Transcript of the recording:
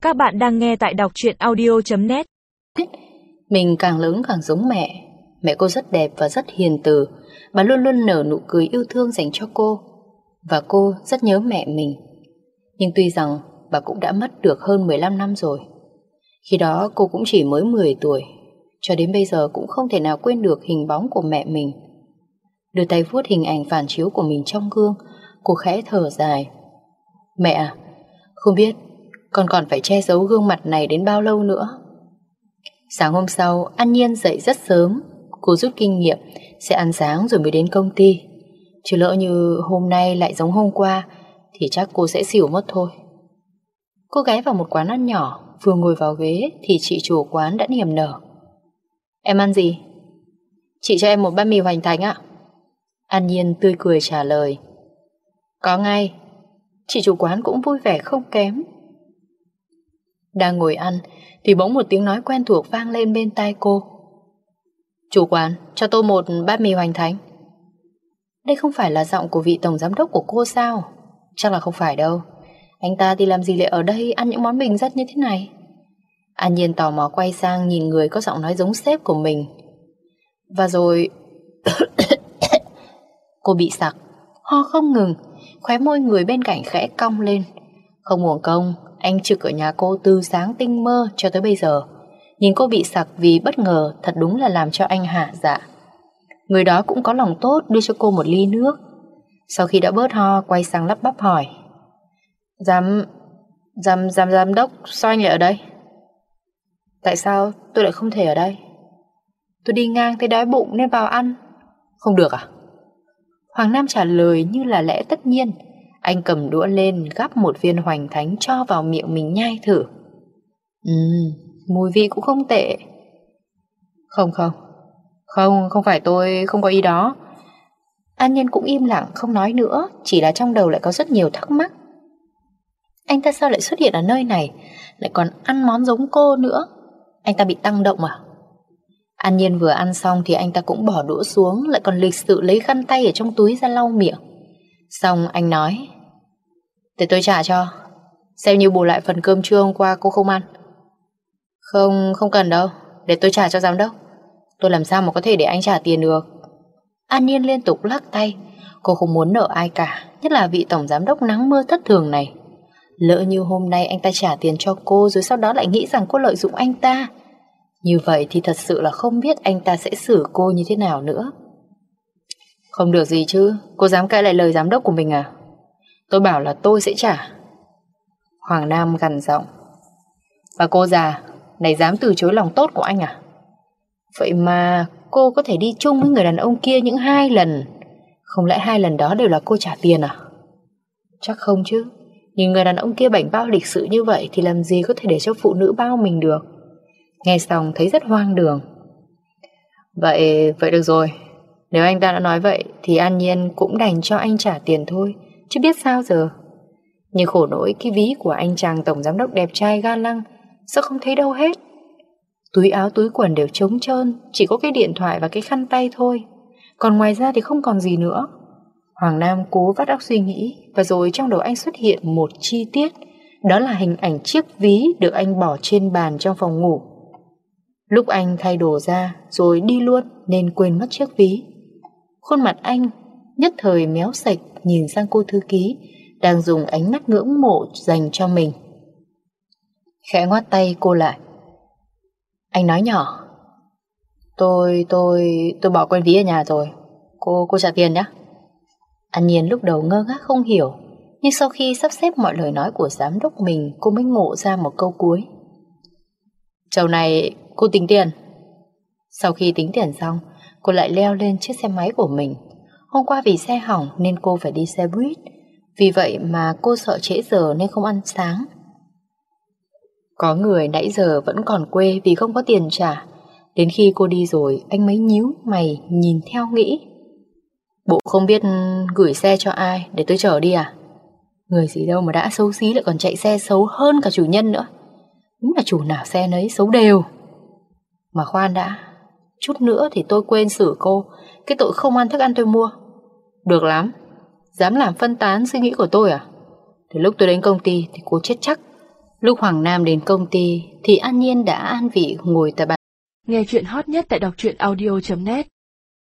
Các bạn đang nghe tại đọc truyện audio.net. Mình càng lớn càng giống mẹ. Mẹ cô rất đẹp và rất hiền từ. Bà luôn luôn nở nụ cười yêu thương dành cho cô. Và cô rất nhớ mẹ mình. Nhưng tuy rằng bà cũng đã mất được hơn 15 năm rồi. Khi đó cô cũng chỉ mới 10 tuổi. Cho đến bây giờ cũng không thể nào quên được hình bóng của mẹ mình. Đưa tay vuốt hình ảnh phản chiếu của mình trong gương, cô khẽ thở dài. Mẹ à, không biết con còn phải che giấu gương mặt này đến bao lâu nữa. Sáng hôm sau, An Nhiên dậy rất sớm. Cô rút kinh nghiệm sẽ ăn sáng rồi mới đến công ty. Chứ lỡ như hôm nay lại giống hôm qua thì chắc cô sẽ xỉu mất thôi. Cô ghé vào một quán ăn nhỏ. Vừa ngồi vào ghế thì chị chủ quán đã niềm nở. Em ăn gì? Chị cho em một bát mì hoành thánh ạ. An Nhiên tươi cười trả lời. Có ngay. Chị chủ quán cũng vui vẻ không kém. Đang ngồi ăn thì bỗng một tiếng nói quen thuộc vang lên bên tai cô. Chủ quán, cho tôi một bát mì hoành thánh. Đây không phải là giọng của vị tổng giám đốc của cô sao? Chắc là không phải đâu. Anh ta thì làm gì lại ở đây ăn những món bình dân như thế này? An Nhiên tò mò quay sang nhìn người có giọng nói giống sếp của mình. Và rồi cô bị sặc, ho không ngừng, khóe môi người bên cạnh khẽ cong lên. Không uổng công, anh trực ở nhà cô từ sáng tinh mơ cho tới bây giờ. Nhìn cô bị sặc vì bất ngờ thật đúng là làm cho anh hả dạ. Người đó cũng có lòng tốt đưa cho cô một ly nước. Sau khi đã bớt ho, quay sang lắp bắp hỏi. Giám đốc, sao anh lại ở đây? Tại sao tôi lại không thể ở đây? Tôi đi ngang thấy đói bụng nên vào ăn. Không được à? Hoàng Nam trả lời như là lẽ tất nhiên. Anh cầm đũa lên gắp một viên hoành thánh cho vào miệng mình nhai thử. Mùi vị cũng không tệ. Không phải tôi không có ý đó. An Nhiên cũng im lặng không nói nữa. Chỉ là trong đầu lại có rất nhiều thắc mắc. Anh ta sao lại xuất hiện ở nơi này, lại còn ăn món giống cô nữa? Anh ta bị tăng động à? An Nhiên vừa ăn xong thì anh ta cũng bỏ đũa xuống, lại còn lịch sự lấy khăn tay ở trong túi ra lau miệng. Xong anh nói. Để tôi trả cho, xem như bù lại phần cơm trưa hôm qua cô không ăn. Không cần đâu, để tôi trả cho giám đốc. Tôi làm sao mà có thể để anh trả tiền được? An Nhiên liên tục lắc tay. Cô không muốn nợ ai cả, nhất là vị tổng giám đốc nắng mưa thất thường này. Lỡ như hôm nay anh ta trả tiền cho cô rồi sau đó lại nghĩ rằng cô lợi dụng anh ta, như vậy thì thật sự là không biết anh ta sẽ xử cô như thế nào nữa. Không được gì chứ, cô dám cãi lại lời giám đốc của mình à? Tôi bảo là tôi sẽ trả. Hoàng Nam gằn giọng. Và cô già này dám từ chối lòng tốt của anh à? Vậy mà cô có thể đi chung với người đàn ông kia những 2 lần. Không lẽ 2 lần đó đều là cô trả tiền à? Chắc không chứ. Nhìn người đàn ông kia bảnh bao lịch sự như vậy thì làm gì có thể để cho phụ nữ bao mình được. Nghe xong thấy rất hoang đường. Vậy được rồi. Nếu anh ta đã nói vậy thì An Nhiên cũng đành cho anh trả tiền thôi, chứ biết sao giờ. Nhưng khổ nỗi cái ví của anh chàng tổng giám đốc đẹp trai ga lăng sao không thấy đâu hết. Túi áo túi quần đều trống trơn, chỉ có cái điện thoại và cái khăn tay thôi. Còn ngoài ra thì không còn gì nữa. Hoàng Nam cố vắt óc suy nghĩ. Và rồi trong đầu anh xuất hiện một chi tiết. Đó là hình ảnh chiếc ví được anh bỏ trên bàn trong phòng ngủ. Lúc anh thay đồ ra rồi đi luôn nên quên mất chiếc ví. Khuôn mặt anh nhất thời méo sạch nhìn sang cô thư ký đang dùng ánh mắt ngưỡng mộ dành cho mình. Khẽ ngoắt tay cô lại. Anh nói nhỏ. Tôi bỏ quên ví ở nhà rồi. Cô trả tiền nhé. An Nhiên lúc đầu ngơ ngác không hiểu, nhưng sau khi sắp xếp mọi lời nói của giám đốc mình, cô mới ngộ ra một câu cuối. Chầu này cô tính tiền. Sau khi tính tiền xong, cô lại leo lên chiếc xe máy của mình. Hôm qua vì xe hỏng nên cô phải đi xe buýt. Vì vậy mà cô sợ trễ giờ nên không ăn sáng. Có người nãy giờ vẫn còn quê vì không có tiền trả. Đến khi cô đi rồi, anh mới nhíu mày nhìn theo nghĩ. Bộ không biết gửi xe cho ai để tôi chở đi à? Người gì đâu mà đã xấu xí lại còn chạy xe xấu hơn cả chủ nhân nữa. Đúng là chủ nào xe nấy xấu đều. Mà khoan đã, chút nữa thì tôi quên xử cô cái tội không ăn thức ăn tôi mua. Được lắm, dám làm phân tán suy nghĩ của tôi à? Thì lúc tôi đến công ty thì cô chết chắc. Lúc Hoàng Nam đến công ty thì An Nhiên đã an vị ngồi tại bàn. Nghe chuyện hot nhất tại đọc truyện audio.net